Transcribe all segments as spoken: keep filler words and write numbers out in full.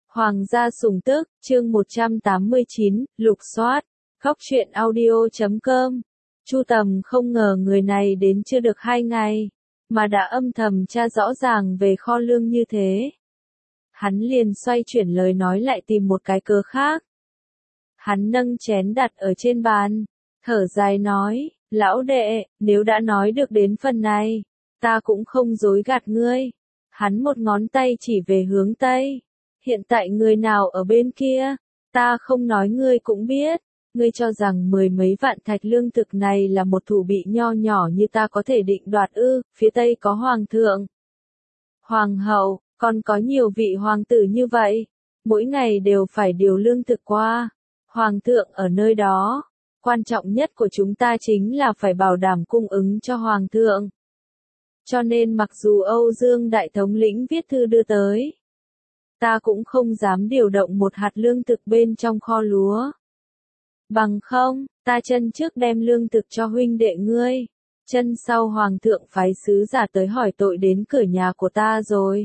Hoàng gia sủng tức, chương một trăm tám mươi chín, lục soát, khóc chuyện audio chấm com. Chu Tầm không ngờ người này đến chưa được hai ngày, mà đã âm thầm tra rõ ràng về kho lương như thế. Hắn liền xoay chuyển lời nói lại tìm một cái cớ khác. Hắn nâng chén đặt ở trên bàn, thở dài nói, lão đệ, nếu đã nói được đến phần này, ta cũng không dối gạt ngươi. Hắn một ngón tay chỉ về hướng Tây. Hiện tại người nào ở bên kia, ta không nói ngươi cũng biết. Ngươi cho rằng mười mấy vạn thạch lương thực này là một thủ bị nho nhỏ như ta có thể định đoạt ư? Phía Tây có hoàng thượng, hoàng hậu, còn có nhiều vị hoàng tử như vậy. Mỗi ngày đều phải điều lương thực qua. Hoàng thượng ở nơi đó. Quan trọng nhất của chúng ta chính là phải bảo đảm cung ứng cho hoàng thượng. Cho nên mặc dù Âu Dương Đại Thống lĩnh viết thư đưa tới, ta cũng không dám điều động một hạt lương thực bên trong kho lúa. Bằng không, ta chân trước đem lương thực cho huynh đệ ngươi, chân sau hoàng thượng phái sứ giả tới hỏi tội đến cửa nhà của ta rồi.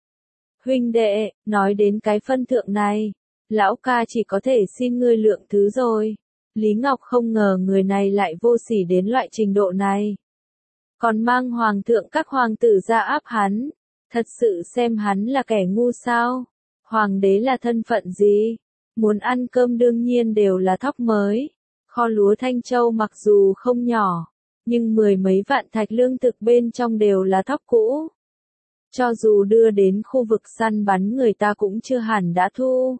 Huynh đệ, nói đến cái phân thượng này, lão ca chỉ có thể xin ngươi lượng thứ rồi. Lý Ngọc không ngờ người này lại vô sỉ đến loại trình độ này. Còn mang hoàng thượng các hoàng tử ra áp hắn. Thật sự xem hắn là kẻ ngu sao? Hoàng đế là thân phận gì? Muốn ăn cơm đương nhiên đều là thóc mới. Kho lúa Thanh Châu mặc dù không nhỏ, nhưng mười mấy vạn thạch lương thực bên trong đều là thóc cũ. Cho dù đưa đến khu vực săn bắn người ta cũng chưa hẳn đã thu.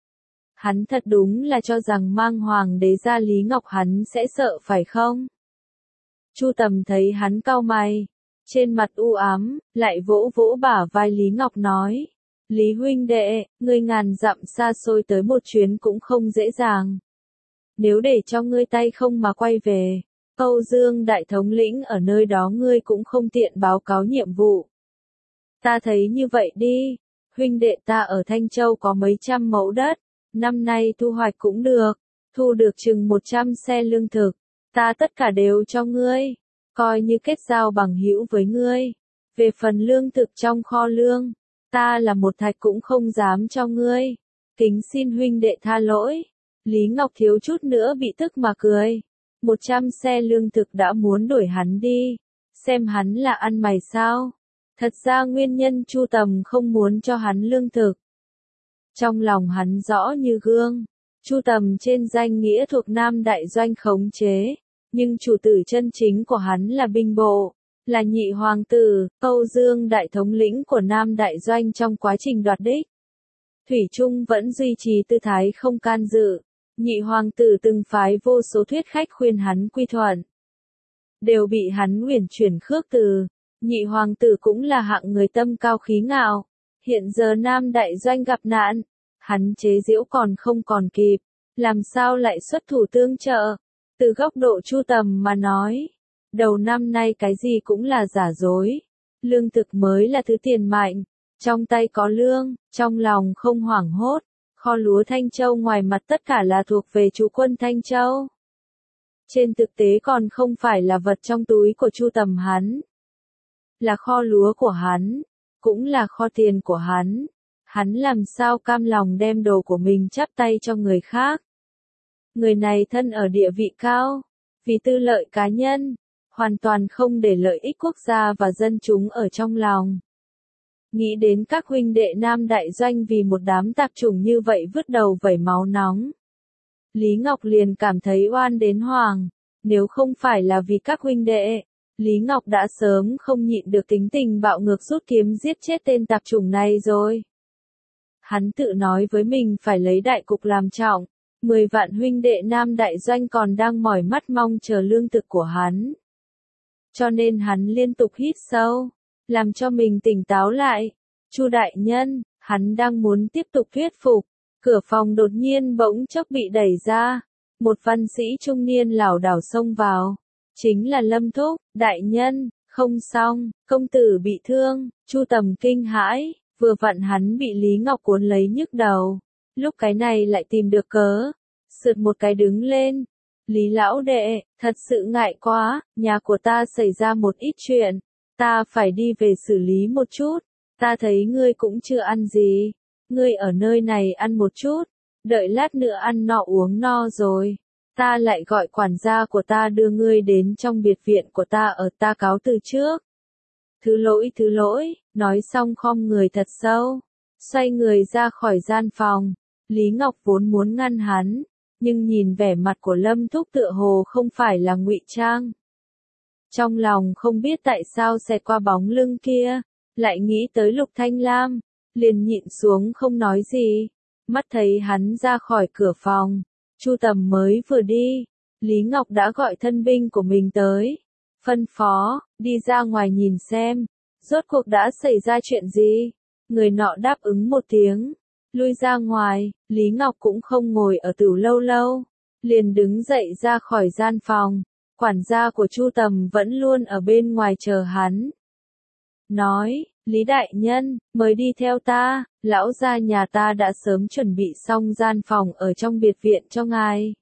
Hắn thật đúng là cho rằng mang hoàng đế ra Lý Ngọc hắn sẽ sợ phải không? Chu Tầm thấy hắn cau mày, trên mặt u ám, lại vỗ vỗ bả vai Lý Ngọc nói. Lý huynh đệ, ngươi ngàn dặm xa xôi tới một chuyến cũng không dễ dàng. Nếu để cho ngươi tay không mà quay về, Âu Dương Đại Thống lĩnh ở nơi đó ngươi cũng không tiện báo cáo nhiệm vụ. Ta thấy như vậy đi, huynh đệ ta ở Thanh Châu có mấy trăm mẫu đất, năm nay thu hoạch cũng được, thu được chừng một trăm xe lương thực, ta tất cả đều cho ngươi, coi như kết giao bằng hữu với ngươi. Về phần lương thực trong kho lương, ta là một thạch cũng không dám cho ngươi, kính xin huynh đệ tha lỗi. Lý Ngọc thiếu chút nữa bị tức mà cười, một trăm xe lương thực đã muốn đuổi hắn đi, xem hắn là ăn mày sao. Thật ra nguyên nhân Chu Tầm không muốn cho hắn lương thực, trong lòng hắn rõ như gương. Chu Tầm trên danh nghĩa thuộc Nam Đại Doanh khống chế, nhưng chủ tử chân chính của hắn là binh bộ, là nhị hoàng tử, Âu Dương Đại Thống lĩnh của Nam Đại Doanh. Trong quá trình đoạt đích, Thủy Trung vẫn duy trì tư thái không can dự. Nhị hoàng tử từng phái vô số thuyết khách khuyên hắn quy thuận, đều bị hắn uyển chuyển khước từ. Nhị hoàng tử cũng là hạng người tâm cao khí ngạo. Hiện giờ Nam Đại Doanh gặp nạn, hắn chế giễu còn không còn kịp, làm sao lại xuất thủ tương trợ. Từ góc độ Chu Tầm mà nói, đầu năm nay cái gì cũng là giả dối. Lương thực mới là thứ tiền mạnh, trong tay có lương, trong lòng không hoảng hốt. Kho lúa Thanh Châu ngoài mặt tất cả là thuộc về chú quân Thanh Châu. Trên thực tế còn không phải là vật trong túi của Chu Tầm hắn, là kho lúa của hắn, cũng là kho tiền của hắn. Hắn làm sao cam lòng đem đồ của mình chắp tay cho người khác. Người này thân ở địa vị cao, vì tư lợi cá nhân, hoàn toàn không để lợi ích quốc gia và dân chúng ở trong lòng. Nghĩ đến các huynh đệ Nam Đại Doanh vì một đám tạp chủng như vậy vứt đầu vẩy máu nóng, Lý Ngọc liền cảm thấy oan đến hoảng. Nếu không phải là vì các huynh đệ, Lý Ngọc đã sớm không nhịn được tính tình bạo ngược rút kiếm giết chết tên tạp chủng này rồi. Hắn tự nói với mình phải lấy đại cục làm trọng, mười vạn huynh đệ Nam Đại Doanh còn đang mỏi mắt mong chờ lương thực của hắn. Cho nên hắn liên tục hít sâu, làm cho mình tỉnh táo lại. Chu đại nhân, hắn đang muốn tiếp tục thuyết phục, cửa phòng đột nhiên bỗng chốc bị đẩy ra, một văn sĩ trung niên lảo đảo xông vào. Chính là Lâm Thúc. Đại nhân, không xong, công tử bị thương. Chu Tầm kinh hãi, vừa vặn hắn bị Lý Ngọc cuốn lấy nhức đầu, lúc cái này lại tìm được cớ, sượt một cái đứng lên. Lý lão đệ, thật sự ngại quá, nhà của ta xảy ra một ít chuyện, ta phải đi về xử lý một chút. Ta thấy ngươi cũng chưa ăn gì, ngươi ở nơi này ăn một chút, đợi lát nữa ăn no uống no rồi, ta lại gọi quản gia của ta đưa ngươi đến trong biệt viện của ta ở, ta cáo từ trước. Thứ lỗi thứ lỗi, nói xong khom người thật sâu, xoay người ra khỏi gian phòng. Lý Ngọc vốn muốn ngăn hắn, nhưng nhìn vẻ mặt của Lâm Thúc tựa hồ không phải là ngụy trang. Trong lòng không biết tại sao xẹt qua bóng lưng kia, lại nghĩ tới Lục Thanh Lam, liền nhịn xuống không nói gì. Mắt thấy hắn ra khỏi cửa phòng, Chu Tầm mới vừa đi, Lý Ngọc đã gọi thân binh của mình tới, phân phó, đi ra ngoài nhìn xem, rốt cuộc đã xảy ra chuyện gì. Người nọ đáp ứng một tiếng, lui ra ngoài. Lý Ngọc cũng không ngồi ở tửu lâu lâu, liền đứng dậy ra khỏi gian phòng. Quản gia của Chu Tầm vẫn luôn ở bên ngoài chờ hắn. Nói, Lý đại nhân, mời đi theo ta, lão gia nhà ta đã sớm chuẩn bị xong gian phòng ở trong biệt viện cho ngài.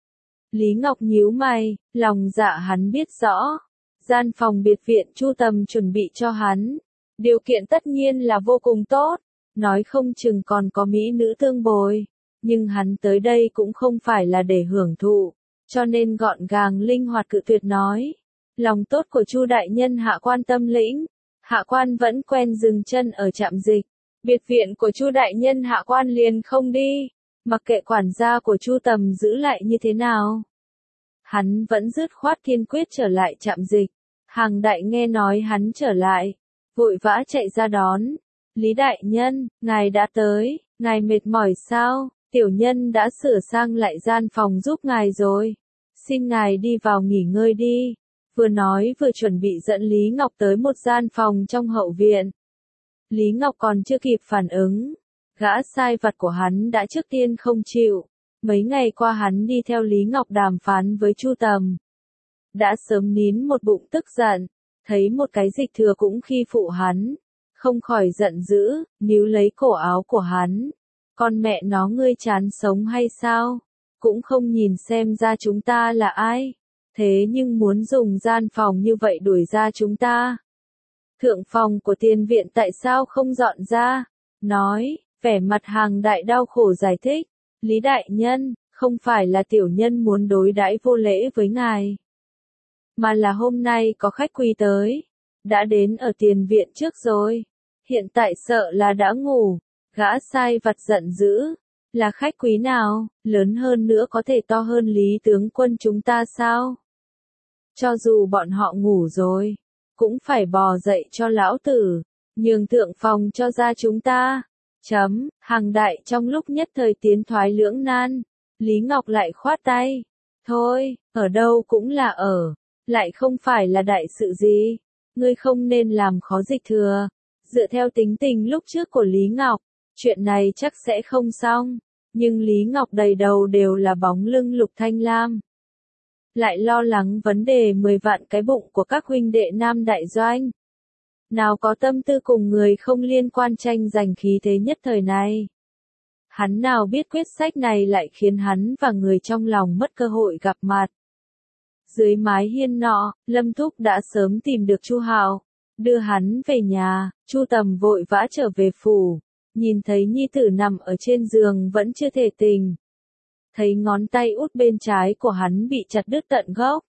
Lý Ngọc nhíu mày, lòng dạ hắn biết rõ, gian phòng biệt viện Chu Tầm chuẩn bị cho hắn, điều kiện tất nhiên là vô cùng tốt, nói không chừng còn có mỹ nữ tương bồi, nhưng hắn tới đây cũng không phải là để hưởng thụ, cho nên gọn gàng linh hoạt cự tuyệt nói. Lòng tốt của Chu đại nhân hạ quan tâm lĩnh, hạ quan vẫn quen dừng chân ở trạm dịch, biệt viện của Chu đại nhân hạ quan liền không đi, mặc kệ quản gia của Chu Tầm giữ lại như thế nào. Hắn vẫn dứt khoát kiên quyết trở lại trạm dịch. Hàng Đại nghe nói hắn trở lại, vội vã chạy ra đón. Lý đại nhân, ngài đã tới, ngài mệt mỏi sao? Tiểu nhân đã sửa sang lại gian phòng giúp ngài rồi, xin ngài đi vào nghỉ ngơi đi. Vừa nói vừa chuẩn bị dẫn Lý Ngọc tới một gian phòng trong hậu viện. Lý Ngọc còn chưa kịp phản ứng, gã sai vặt của hắn đã trước tiên không chịu. Mấy ngày qua hắn đi theo Lý Ngọc đàm phán với Chu Tầm, đã sớm nín một bụng tức giận, thấy một cái dịch thừa cũng khi phụ hắn, không khỏi giận dữ, níu lấy cổ áo của hắn. Con mẹ nó, ngươi chán sống hay sao? Cũng không nhìn xem ra chúng ta là ai, thế nhưng muốn dùng gian phòng như vậy đuổi ra chúng ta. Thượng phòng của tiền viện tại sao không dọn ra? Nói, vẻ mặt Hàng Đại đau khổ giải thích, Lý đại nhân, không phải là tiểu nhân muốn đối đãi vô lễ với ngài, mà là hôm nay có khách quý tới, đã đến ở tiền viện trước rồi, hiện tại sợ là đã ngủ. Gã sai vặt giận dữ, là khách quý nào, lớn hơn nữa có thể to hơn Lý tướng quân chúng ta sao? Cho dù bọn họ ngủ rồi, cũng phải bò dậy cho lão tử, nhường thượng phòng cho ra chúng ta. Chấm, Hàng Đại trong lúc nhất thời tiến thoái lưỡng nan, Lý Ngọc lại khoát tay. Thôi, ở đâu cũng là ở, lại không phải là đại sự gì, ngươi không nên làm khó dịch thừa. Dựa theo tính tình lúc trước của Lý Ngọc, chuyện này chắc sẽ không xong, nhưng Lý Ngọc đầy đầu đều là bóng lưng Lục Thanh Lam. Lại lo lắng vấn đề mười vạn cái bụng của các huynh đệ Nam Đại Doanh. Nào có tâm tư cùng người không liên quan tranh giành khí thế nhất thời này. Hắn nào biết quyết sách này lại khiến hắn và người trong lòng mất cơ hội gặp mặt. Dưới mái hiên nọ, Lâm Thúc đã sớm tìm được Chu Hạo, đưa hắn về nhà. Chu Tầm vội vã trở về phủ, nhìn thấy nhi tử nằm ở trên giường vẫn chưa thể tỉnh. Thấy ngón tay út bên trái của hắn bị chặt đứt tận gốc.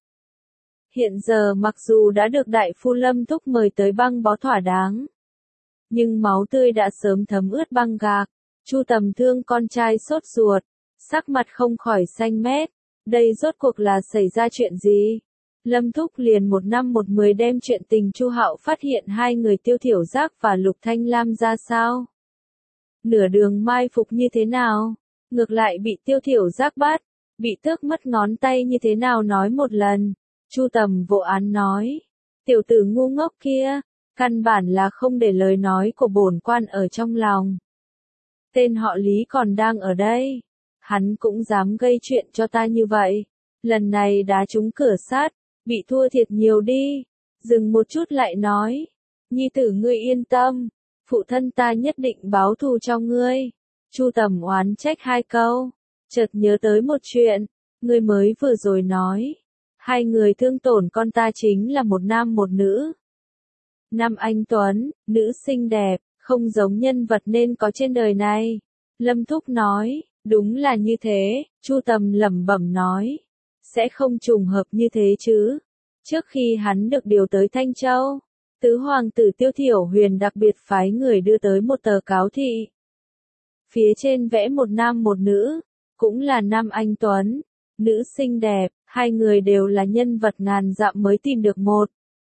Hiện giờ mặc dù đã được đại phu Lâm Thúc mời tới băng bó thỏa đáng, nhưng máu tươi đã sớm thấm ướt băng gạc. Chu Tầm thương con trai sốt ruột, sắc mặt không khỏi xanh mét. Đây rốt cuộc là xảy ra chuyện gì? Lâm Thúc liền một năm một mười đem chuyện tình Chu Hạo phát hiện hai người Tiêu Thiểu Giác và Lục Thanh Lam ra sao? Nửa đường mai phục như thế nào? Ngược lại bị Tiêu Thiểu Giác bắt, bị tước mất ngón tay như thế nào nói một lần. Chu Tầm vô án nói, tiểu tử ngu ngốc kia, căn bản là không để lời nói của bổn quan ở trong lòng. Tên họ Lý còn đang ở đây, hắn cũng dám gây chuyện cho ta như vậy. Lần này đá trúng cửa sắt, bị thua thiệt nhiều đi. Dừng một chút lại nói, nhi tử ngươi yên tâm, phụ thân ta nhất định báo thù cho ngươi. Chu Tầm oán trách hai câu, chợt nhớ tới một chuyện, ngươi mới vừa rồi nói, hai người thương tổn con ta chính là một nam một nữ. Nam anh tuấn, nữ xinh đẹp, Không giống nhân vật nên có trên đời này. Lâm Thúc nói, đúng là như thế, Chu Tầm lẩm bẩm nói. Sẽ không trùng hợp như thế chứ. Trước khi hắn được điều tới Thanh Châu, tứ hoàng tử Tiêu Thiểu Huyền đặc biệt phái người đưa tới một tờ cáo thị. Phía trên vẽ một nam một nữ, cũng là nam anh tuấn, nữ xinh đẹp, hai người đều là nhân vật ngàn dặm mới tìm được một.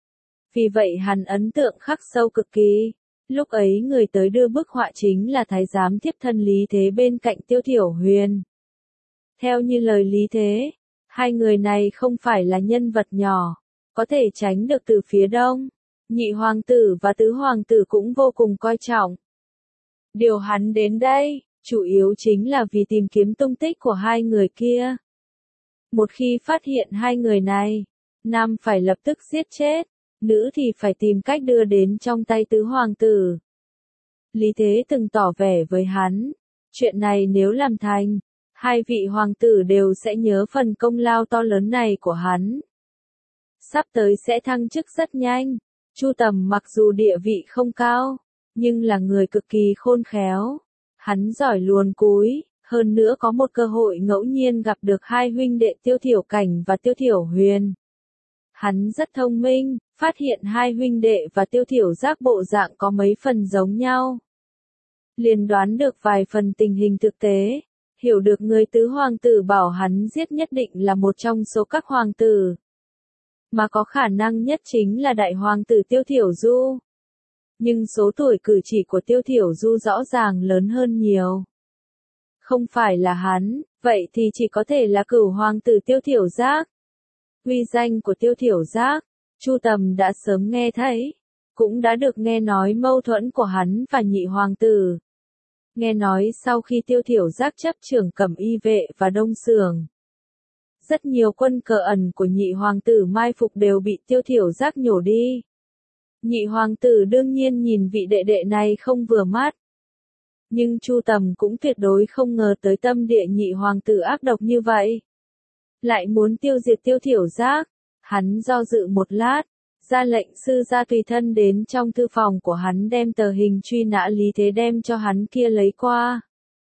Vì vậy hắn ấn tượng khắc sâu cực kỳ. Lúc ấy người tới đưa bức họa chính là thái giám thiếp thân Lý Thế bên cạnh Tiêu Thiểu Huyền. Theo như lời Lý Thế, hai người này không phải là nhân vật nhỏ, có thể tránh được từ phía đông. Nhị hoàng tử và tứ hoàng tử cũng vô cùng coi trọng. Điều hắn đến đây, chủ yếu chính là vì tìm kiếm tung tích của hai người kia. Một khi phát hiện hai người này, nam phải lập tức giết chết, nữ thì phải tìm cách đưa đến trong tay tứ hoàng tử. Lý Thế từng tỏ vẻ với hắn, chuyện này nếu làm thành, hai vị hoàng tử đều sẽ nhớ phần công lao to lớn này của hắn. Sắp tới sẽ thăng chức rất nhanh. Chu Tầm mặc dù địa vị không cao, nhưng là người cực kỳ khôn khéo. Hắn giỏi luồn cúi, hơn nữa có một cơ hội ngẫu nhiên gặp được hai huynh đệ Tiêu Thiểu Cảnh và Tiêu Thiểu Huyền. Hắn rất thông minh, phát hiện hai huynh đệ và Tiêu Thiểu Giác bộ dạng có mấy phần giống nhau. Liền đoán được vài phần tình hình thực tế, hiểu được người tứ hoàng tử bảo hắn giết nhất định là một trong số các hoàng tử. Mà có khả năng nhất chính là đại hoàng tử Tiêu Thiểu Du. Nhưng số tuổi cử chỉ của Tiêu Thiểu Du rõ ràng lớn hơn nhiều. Không phải là hắn, vậy thì chỉ có thể là cửu hoàng tử Tiêu Thiểu Giác. Uy danh của Tiêu Thiểu Giác, Chu Tầm đã sớm nghe thấy, cũng đã được nghe nói mâu thuẫn của hắn và nhị hoàng tử. Nghe nói sau khi Tiêu Thiểu Giác chấp trưởng Cẩm Y vệ và Đông Sưởng, rất nhiều quân cờ ẩn của nhị hoàng tử mai phục đều bị Tiêu Thiểu Giác nhổ đi. Nhị hoàng tử đương nhiên nhìn vị đệ đệ này không vừa mắt. Nhưng Chu Tầm cũng tuyệt đối không ngờ tới tâm địa nhị hoàng tử ác độc như vậy. Lại muốn tiêu diệt Tiêu Thiểu Giác. Hắn do dự một lát, ra lệnh sư gia tùy thân đến trong thư phòng của hắn đem tờ hình truy nã Lý Thế đem cho hắn kia lấy qua.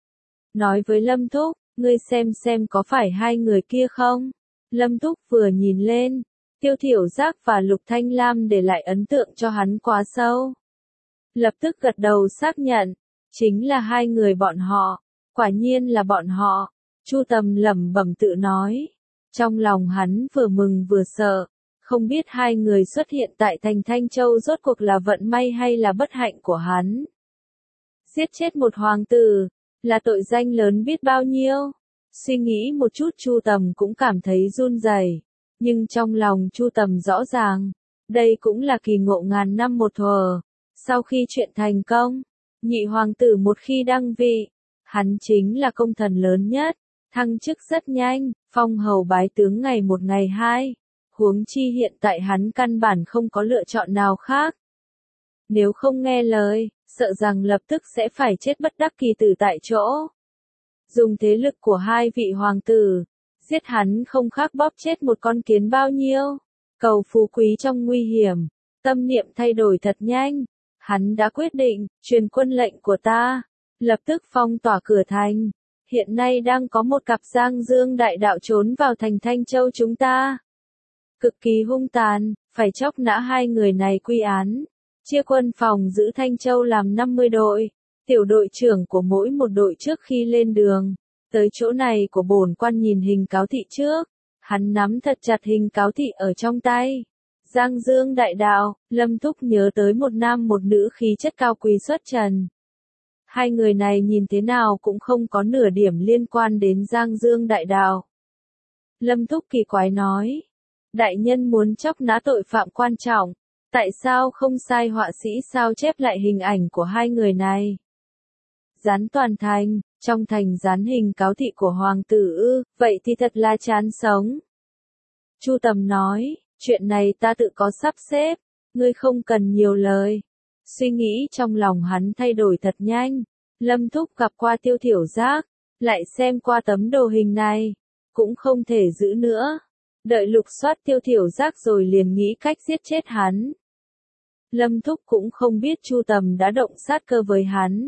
Nói với Lâm Thúc, ngươi xem xem có phải hai người kia không? Lâm Thúc vừa nhìn lên, Tiêu Thiểu Giác và Lục Thanh Lam để lại ấn tượng cho hắn quá sâu. Lập tức gật đầu xác nhận, chính là hai người bọn họ, quả nhiên là bọn họ. Chu Tầm lẩm bẩm tự nói, trong lòng hắn vừa mừng vừa sợ, không biết hai người xuất hiện tại thành Thanh Châu rốt cuộc là vận may hay là bất hạnh của hắn. Giết chết một hoàng tử, là tội danh lớn biết bao nhiêu. Suy nghĩ một chút Chu Tầm cũng cảm thấy run rẩy, nhưng trong lòng Chu Tầm rõ ràng, đây cũng là kỳ ngộ ngàn năm một thuở. Sau khi chuyện thành công, nhị hoàng tử một khi đăng vị, hắn chính là công thần lớn nhất, thăng chức rất nhanh, phong hầu bái tướng ngày một ngày hai. Huống chi hiện tại hắn căn bản không có lựa chọn nào khác. Nếu không nghe lời, sợ rằng lập tức sẽ phải chết bất đắc kỳ tử tại chỗ. Dùng thế lực của hai vị hoàng tử, giết hắn không khác bóp chết một con kiến bao nhiêu. Cầu phú quý trong nguy hiểm, tâm niệm thay đổi thật nhanh. Hắn đã quyết định, truyền quân lệnh của ta, lập tức phong tỏa cửa thành. Hiện nay đang có một cặp Giang Dương đại đạo trốn vào thành Thanh Châu chúng ta. Cực kỳ hung tàn, phải chóc nã hai người này quy án. Chia quân phòng giữ Thanh Châu làm năm mươi đội. Tiểu đội trưởng của mỗi một đội trước khi lên đường. Tới chỗ này của bổn quan nhìn hình cáo thị trước. Hắn nắm thật chặt hình cáo thị ở trong tay. Giang Dương đại đạo, Lâm Thúc nhớ tới một nam một nữ khí chất cao quý xuất trần. Hai người này nhìn thế nào cũng không có nửa điểm liên quan đến Giang Dương đại đạo. Lâm Thúc kỳ quái nói. Đại nhân muốn chóc nã tội phạm quan trọng, tại sao không sai họa sĩ sao chép lại hình ảnh của hai người này? Dán toàn thành, trong thành dán hình cáo thị của hoàng tử ư, vậy thì thật là chán sống. Chu Tầm nói, chuyện này ta tự có sắp xếp, ngươi không cần nhiều lời. Suy nghĩ trong lòng hắn thay đổi thật nhanh, Lâm Thúc gặp qua Tiêu Thiểu Giác, lại xem qua tấm đồ hình này, cũng không thể giữ nữa. Đợi lục soát Tiêu Thiểu Giác rồi liền nghĩ cách giết chết hắn. Lâm Thúc cũng không biết Chu Tầm đã động sát cơ với hắn.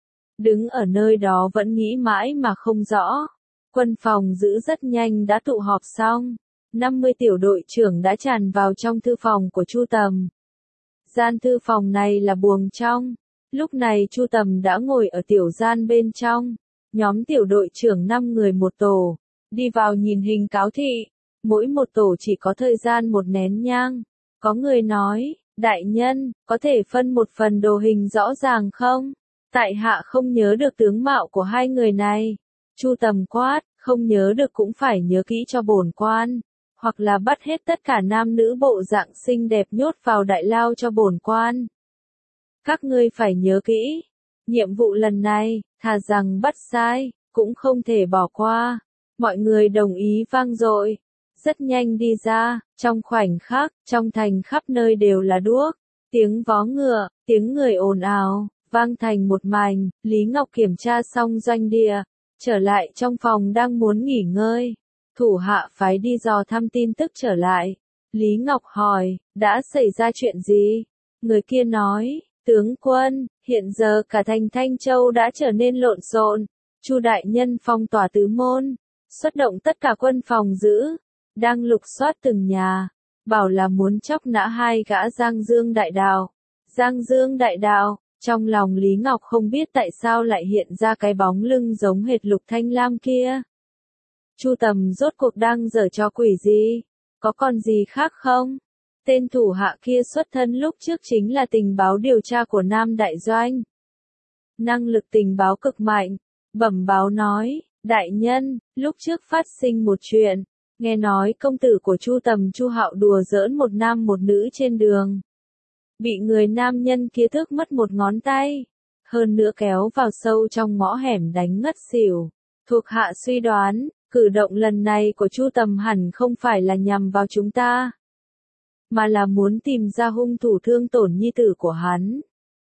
Đứng ở nơi đó vẫn nghĩ mãi mà không rõ. Quân phòng giữ rất nhanh đã tụ họp xong. năm mươi tiểu đội trưởng đã tràn vào trong thư phòng của Chu Tầm. Gian thư phòng này là buồng trong. Lúc này Chu Tầm đã ngồi ở tiểu gian bên trong. Nhóm tiểu đội trưởng năm người một tổ. Đi vào nhìn hình cáo thị. Mỗi một tổ chỉ có thời gian một nén nhang. Có người nói, đại nhân, có thể phân một phần đồ hình rõ ràng không? Tại hạ không nhớ được tướng mạo của hai người này. Chu Tầm quát, không nhớ được cũng phải nhớ kỹ cho bổn quan. Hoặc là bắt hết tất cả nam nữ bộ dạng xinh đẹp nhốt vào đại lao cho bổn quan. Các ngươi phải nhớ kỹ. Nhiệm vụ lần này, thà rằng bắt sai, cũng không thể bỏ qua. Mọi người đồng ý vang dội. Rất nhanh đi ra, trong khoảnh khắc, trong thành khắp nơi đều là đuốc. Tiếng vó ngựa, tiếng người ồn ào, vang thành một mảnh. Lý Ngọc kiểm tra xong doanh địa, trở lại trong phòng đang muốn nghỉ ngơi. Thủ hạ phái đi dò thăm tin tức trở lại. Lý Ngọc hỏi, đã xảy ra chuyện gì? Người kia nói, tướng quân, hiện giờ cả thành Thanh Châu đã trở nên lộn xộn. Chu đại nhân phong tỏa tứ môn, xuất động tất cả quân phòng giữ, đang lục soát từng nhà, bảo là muốn chóc nã hai gã Giang Dương đại đạo. Giang Dương đại đạo, trong lòng Lý Ngọc không biết tại sao lại hiện ra cái bóng lưng giống hệt Lục Thanh Lam kia. Chu Tầm rốt cuộc đang giở trò quỷ gì? Có còn gì khác không? Tên thủ hạ kia xuất thân lúc trước chính là tình báo điều tra của Nam Đại Doanh. Năng lực tình báo cực mạnh, bẩm báo nói, đại nhân, lúc trước phát sinh một chuyện, nghe nói công tử của Chu Tầm Chu Hạo đùa giỡn một nam một nữ trên đường. Bị người nam nhân kia thước mất một ngón tay, hơn nữa kéo vào sâu trong ngõ hẻm đánh ngất xỉu. Thuộc hạ suy đoán, cử động lần này của Chu Tầm hẳn không phải là nhằm vào chúng ta, mà là muốn tìm ra hung thủ thương tổn nhi tử của hắn.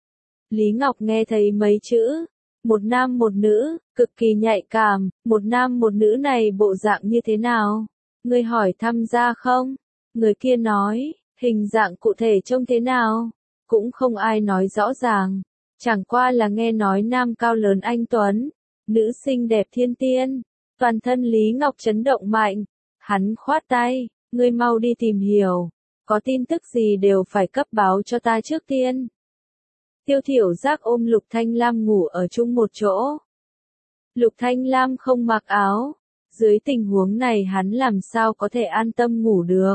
Lý Ngọc nghe thấy mấy chữ, một nam một nữ, cực kỳ nhạy cảm, một nam một nữ này bộ dạng như thế nào? Người hỏi thăm ra không? Người kia nói, hình dạng cụ thể trông thế nào? Cũng không ai nói rõ ràng, chẳng qua là nghe nói nam cao lớn anh tuấn, nữ xinh đẹp thiên tiên. Toàn thân Lý Ngọc chấn động mạnh, hắn khoát tay, ngươi mau đi tìm hiểu, có tin tức gì đều phải cấp báo cho ta trước tiên. Tiêu Thiểu Giác ôm Lục Thanh Lam ngủ ở chung một chỗ. Lục Thanh Lam không mặc áo, dưới tình huống này hắn làm sao có thể an tâm ngủ được.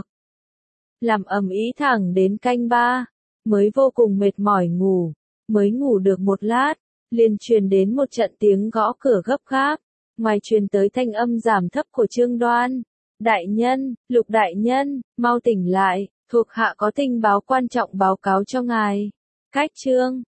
Làm ầm ĩ thẳng đến canh ba, mới vô cùng mệt mỏi ngủ, mới ngủ được một lát, liền truyền đến một trận tiếng gõ cửa gấp gáp. Ngoài truyền tới thanh âm giảm thấp của Trương Đoan. Đại nhân, Lục đại nhân, mau tỉnh lại, thuộc hạ có tình báo quan trọng báo cáo cho ngài. Cách Trương,